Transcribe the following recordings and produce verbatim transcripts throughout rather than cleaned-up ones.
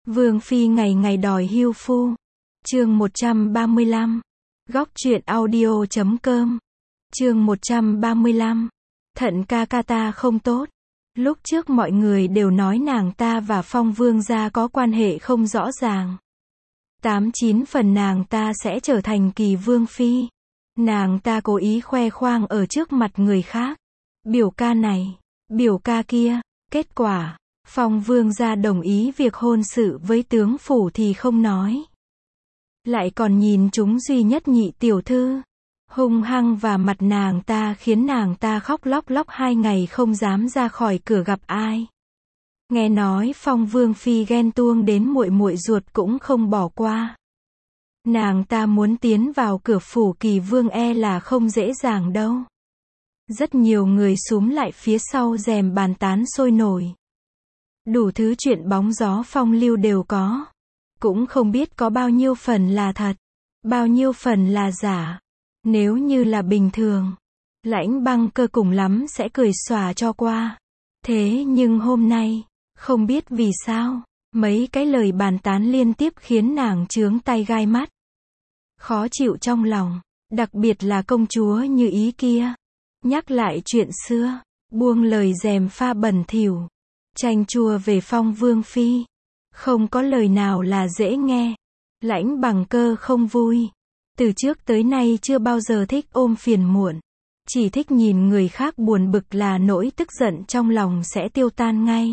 Vương phi ngày ngày đòi hưu phu. Chương một trăm ba mươi lăm. Góc truyện audio chấm com. Chương một trăm ba mươi lăm. Thận ca ca ta không tốt. Lúc trước mọi người đều nói nàng ta và Phong Vương gia có quan hệ không rõ ràng. Tám chín phần nàng ta sẽ trở thành kỳ vương phi. Nàng ta cố ý khoe khoang ở trước mặt người khác. Biểu ca này, biểu ca kia. Kết quả, Phong Vương gia đồng ý việc hôn sự với tướng phủ thì không nói. Lại còn nhìn chúng duy nhất nhị tiểu thư. Hung hăng và mặt nàng ta khiến nàng ta khóc lóc lóc hai ngày không dám ra khỏi cửa gặp ai. Nghe nói Phong Vương phi ghen tuông đến muội muội ruột cũng không bỏ qua. Nàng ta muốn tiến vào cửa phủ kỳ vương e là không dễ dàng đâu. Rất nhiều người xúm lại phía sau rèm bàn tán sôi nổi. Đủ thứ chuyện bóng gió phong lưu đều có. Cũng không biết có bao nhiêu phần là thật, bao nhiêu phần là giả. Nếu như là bình thường, Lãnh Băng Cơ cùng lắm sẽ cười xòa cho qua. Thế nhưng hôm nay, không biết vì sao, mấy cái lời bàn tán liên tiếp khiến nàng chướng tay gai mắt. Khó chịu trong lòng, đặc biệt là công chúa Như Ý kia. Nhắc lại chuyện xưa, buông lời dèm pha bẩn thỉu, chanh chua về Phong Vương phi. Không có lời nào là dễ nghe. Lãnh Bằng Cơ không vui. Từ trước tới nay chưa bao giờ thích ôm phiền muộn. Chỉ thích nhìn người khác buồn bực là nỗi tức giận trong lòng sẽ tiêu tan ngay.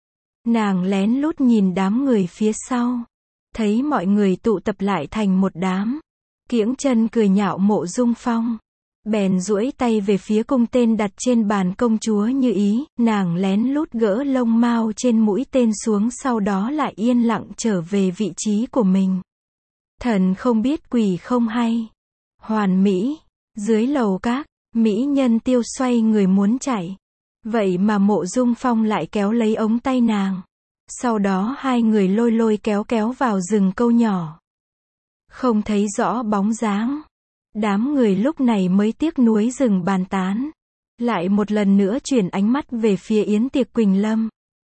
Nàng lén lút nhìn đám người phía sau. Thấy mọi người tụ tập lại thành một đám. Kiễng chân cười nhạo Mộ Dung Phong. Bèn duỗi tay về phía cung tên đặt trên bàn công chúa Như Ý. Nàng lén lút gỡ lông mao trên mũi tên xuống, sau đó lại yên lặng trở về vị trí của mình. Thần không biết quỷ không hay. Hoàn mỹ. Dưới lầu các, mỹ nhân Tiêu xoay người muốn chạy. Vậy mà Mộ Dung Phong lại kéo lấy ống tay nàng. Sau đó hai người lôi lôi kéo kéo vào rừng câu nhỏ. Không thấy rõ bóng dáng. Đám người lúc này mới tiếc nuối dừng bàn tán. Lại một lần nữa chuyển ánh mắt về phía Yến Tiệc Quỳnh Lâm.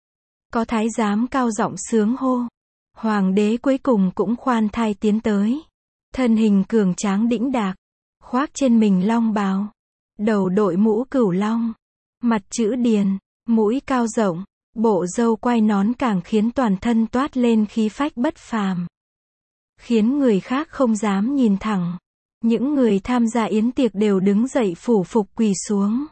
Có thái giám cao giọng sướng hô. Hoàng đế cuối cùng cũng khoan thai tiến tới. Thân hình cường tráng đĩnh đạc. Khoác trên mình long bào. Đầu đội mũ cửu long. Mặt chữ điền. Mũi cao rộng. Bộ râu quai nón càng khiến toàn thân toát lên khí phách bất phàm. Khiến người khác không dám nhìn thẳng. Những người tham gia yến tiệc đều đứng dậy phủ phục quỳ xuống.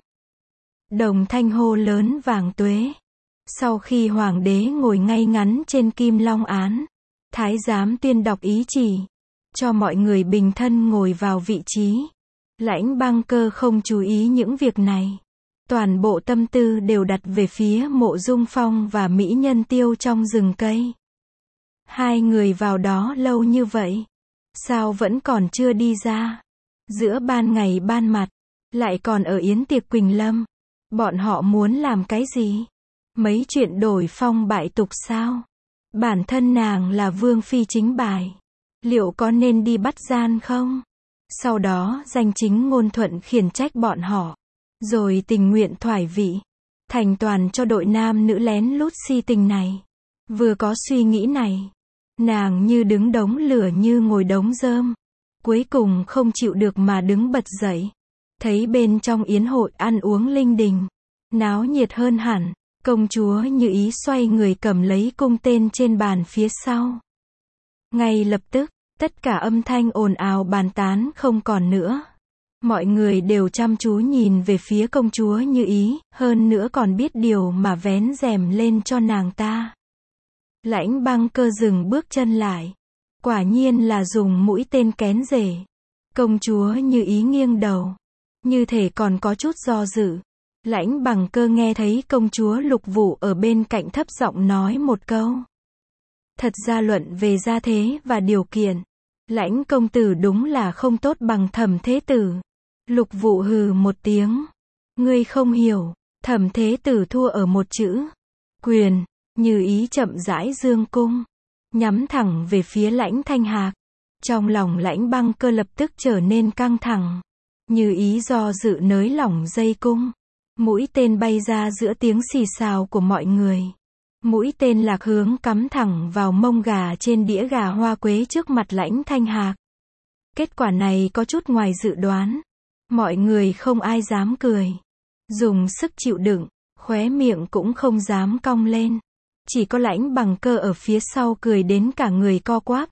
Đồng thanh hô lớn vàng tuế. Sau khi hoàng đế ngồi ngay ngắn trên kim long án, thái giám tuyên đọc ý chỉ, cho mọi người bình thân ngồi vào vị trí. Lãnh Băng Cơ không chú ý những việc này. Toàn bộ tâm tư đều đặt về phía Mộ Dung Phong và mỹ nhân Tiêu trong rừng cây. Hai người vào đó lâu như vậy. Sao vẫn còn chưa đi ra? Giữa ban ngày ban mặt, lại còn ở yến tiệc Quỳnh Lâm. Bọn họ muốn làm cái gì? Mấy chuyện đổi phong bại tục sao? Bản thân nàng là vương phi chính bài. Liệu có nên đi bắt gian không? Sau đó danh chính ngôn thuận khiển trách bọn họ. Rồi tình nguyện thoái vị. Thành toàn cho đội nam nữ lén lút si tình này. Vừa có suy nghĩ này. Nàng như đứng đống lửa như ngồi đống rơm. Cuối cùng không chịu được mà đứng bật dậy. Thấy bên trong yến hội ăn uống linh đình. Náo nhiệt hơn hẳn. Công chúa Như Ý xoay người cầm lấy cung tên trên bàn phía sau. Ngay lập tức, tất cả âm thanh ồn ào bàn tán không còn nữa. Mọi người đều chăm chú nhìn về phía công chúa Như Ý, hơn nữa còn biết điều mà vén rèm lên cho nàng ta. Lãnh Băng Cơ dừng bước chân lại. Quả nhiên là dùng mũi tên kén rể. Công chúa Như Ý nghiêng đầu. Như thể còn có chút do dự. Lãnh Bằng Cơ nghe thấy công chúa Lục Vụ ở bên cạnh thấp giọng nói một câu. Thật ra luận về gia thế và điều kiện, Lãnh công tử đúng là không tốt bằng Thẩm thế tử. Lục Vụ hừ một tiếng. Ngươi không hiểu, Thẩm thế tử thua ở một chữ. Quyền. Như Ý chậm rãi dương cung, nhắm thẳng về phía Lãnh Thanh Hạc. Trong lòng Lãnh Băng Cơ lập tức trở nên căng thẳng. Như Ý do dự nới lỏng dây cung. Mũi tên bay ra giữa tiếng xì xào của mọi người. Mũi tên lạc hướng cắm thẳng vào mông gà trên đĩa gà hoa quế trước mặt Lãnh Thanh Hạc. Kết quả này có chút ngoài dự đoán. Mọi người không ai dám cười. Dùng sức chịu đựng, khóe miệng cũng không dám cong lên. Chỉ có Lãnh Bằng Cơ ở phía sau cười đến cả người co quắp.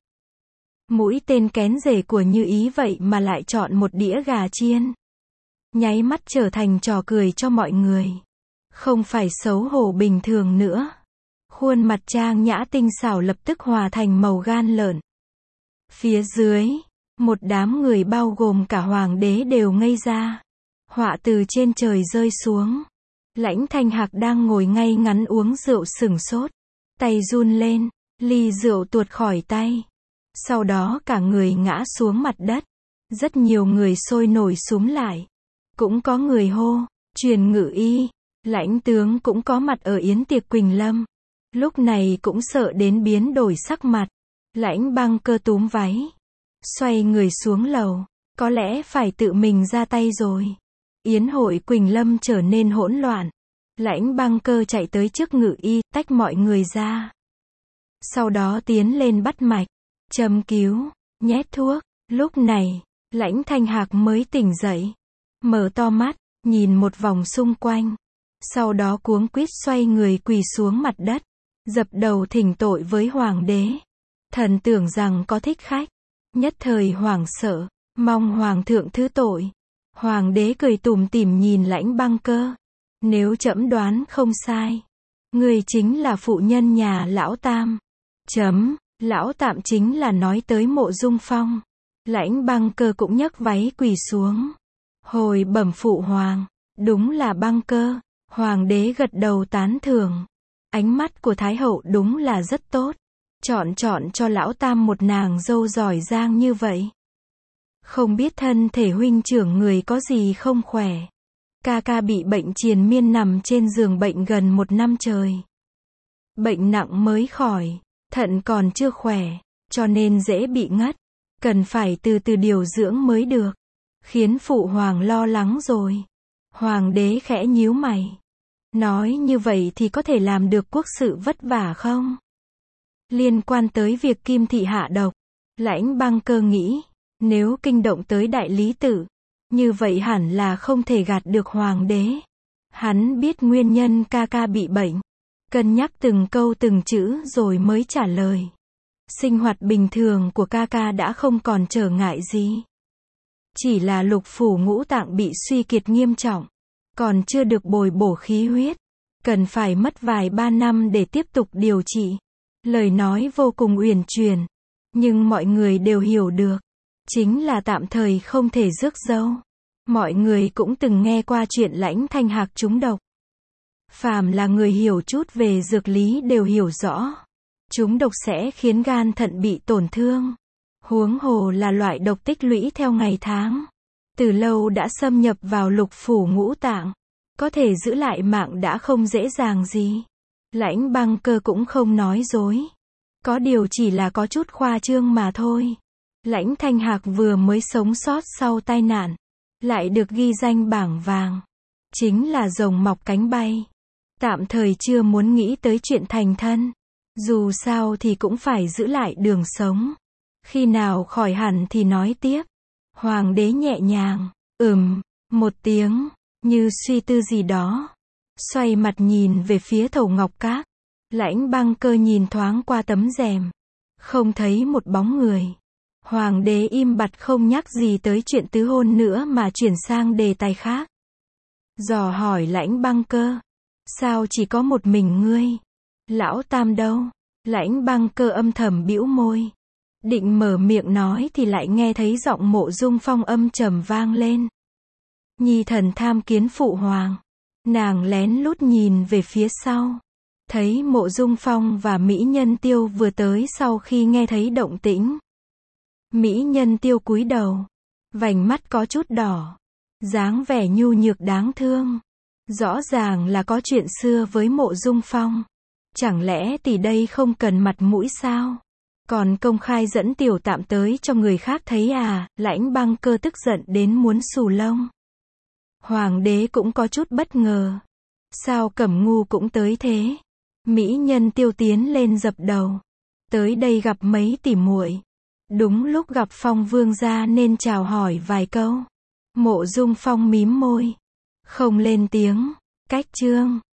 Mũi tên kén rể của Như Ý vậy mà lại chọn một đĩa gà chiên. Nháy mắt trở thành trò cười cho mọi người. Không phải xấu hổ bình thường nữa. Khuôn mặt trang nhã tinh xảo lập tức hòa thành màu gan lợn. Phía dưới, một đám người bao gồm cả hoàng đế đều ngây ra. Họa từ trên trời rơi xuống. Lãnh Thanh Hạc đang ngồi ngay ngắn uống rượu sửng sốt. Tay run lên, ly rượu tuột khỏi tay. Sau đó cả người ngã xuống mặt đất. Rất nhiều người sôi nổi xúm lại. Cũng có người hô, truyền ngự y. Lãnh tướng cũng có mặt ở yến tiệc Quỳnh Lâm. Lúc này cũng sợ đến biến đổi sắc mặt. Lãnh Băng Cơ túm váy. Xoay người xuống lầu. Có lẽ phải tự mình ra tay rồi. Yến hội Quỳnh Lâm trở nên hỗn loạn. Lãnh Băng Cơ chạy tới trước ngự y, tách mọi người ra. Sau đó tiến lên bắt mạch, châm cứu, nhét thuốc. Lúc này, Lãnh Thanh Hạc mới tỉnh dậy. Mở to mắt, nhìn một vòng xung quanh. Sau đó cuống quýt xoay người quỳ xuống mặt đất. Dập đầu thỉnh tội với hoàng đế. Thần tưởng rằng có thích khách. Nhất thời hoảng sợ, mong hoàng thượng thứ tội. Hoàng đế cười tủm tỉm nhìn Lãnh Băng Cơ. Nếu trẫm đoán không sai, người chính là phụ nhân nhà lão Tam. Chấm, lão Tạm chính là nói tới Mộ Dung Phong. Lãnh Băng Cơ cũng nhấc váy quỳ xuống. Hồi bẩm phụ hoàng, đúng là Băng Cơ. Hoàng đế gật đầu tán thưởng. Ánh mắt của Thái hậu đúng là rất tốt. Chọn chọn cho lão Tam một nàng dâu giỏi giang như vậy. Không biết thân thể huynh trưởng người có gì không khỏe. Ca ca bị bệnh triền miên nằm trên giường bệnh gần một năm trời. Bệnh nặng mới khỏi, thận còn chưa khỏe, cho nên dễ bị ngất. Cần phải từ từ điều dưỡng mới được. Khiến phụ hoàng lo lắng rồi. Hoàng đế khẽ nhíu mày. Nói như vậy thì có thể làm được quốc sự vất vả không? Liên quan tới việc Kim Thị hạ độc, Lãnh Băng Cơ nghĩ, nếu kinh động tới đại lý tự, như vậy hẳn là không thể gạt được hoàng đế. Hắn biết nguyên nhân ca ca bị bệnh, cân nhắc từng câu từng chữ rồi mới trả lời. Sinh hoạt bình thường của ca ca đã không còn trở ngại gì. Chỉ là lục phủ ngũ tạng bị suy kiệt nghiêm trọng, còn chưa được bồi bổ khí huyết, cần phải mất vài ba năm để tiếp tục điều trị. Lời nói vô cùng uyển chuyển, nhưng mọi người đều hiểu được, chính là tạm thời không thể rước dâu. Mọi người cũng từng nghe qua chuyện Lãnh Thanh Hạc trúng độc. Phàm là người hiểu chút về dược lý đều hiểu rõ, trúng độc sẽ khiến gan thận bị tổn thương. Huống hồ là loại độc tích lũy theo ngày tháng, từ lâu đã xâm nhập vào lục phủ ngũ tạng, có thể giữ lại mạng đã không dễ dàng gì. Lãnh Băng Cơ cũng không nói dối, có điều chỉ là có chút khoa trương mà thôi. Lãnh Thanh Hạc vừa mới sống sót sau tai nạn, lại được ghi danh bảng vàng, chính là rồng mọc cánh bay. Tạm thời chưa muốn nghĩ tới chuyện thành thân, dù sao thì cũng phải giữ lại đường sống. Khi nào khỏi hẳn thì nói tiếp. Hoàng đế nhẹ nhàng, ừm, một tiếng, như suy tư gì đó. Xoay mặt nhìn về phía Thầu Ngọc Các. Lãnh Băng Cơ nhìn thoáng qua tấm rèm, không thấy một bóng người. Hoàng đế im bặt không nhắc gì tới chuyện tứ hôn nữa mà chuyển sang đề tài khác. Dò hỏi Lãnh Băng Cơ, sao chỉ có một mình ngươi? Lão Tam đâu? Lãnh Băng Cơ âm thầm bĩu môi. Định mở miệng nói thì lại nghe thấy giọng Mộ Dung Phong âm trầm vang lên. Nhi thần tham kiến phụ hoàng. Nàng lén lút nhìn về phía sau, thấy Mộ Dung Phong và Mỹ Nhân Tiêu vừa tới sau khi nghe thấy động tĩnh. Mỹ Nhân Tiêu cúi đầu, vành mắt có chút đỏ, dáng vẻ nhu nhược đáng thương. Rõ ràng là có chuyện xưa với Mộ Dung Phong. Chẳng lẽ tỷ đây không cần mặt mũi sao? Còn công khai dẫn Tiểu Tạm tới cho người khác thấy à? Lãnh Băng Cơ tức giận đến muốn xù lông. Hoàng đế cũng có chút bất ngờ. Sao Cẩm Ngu cũng tới thế? Mỹ nhân Tiêu tiến lên dập đầu. Tới đây gặp mấy tỉ muội. Đúng lúc gặp Phong vương gia nên chào hỏi vài câu. Mộ Dung Phong mím môi. Không lên tiếng. Cách chương.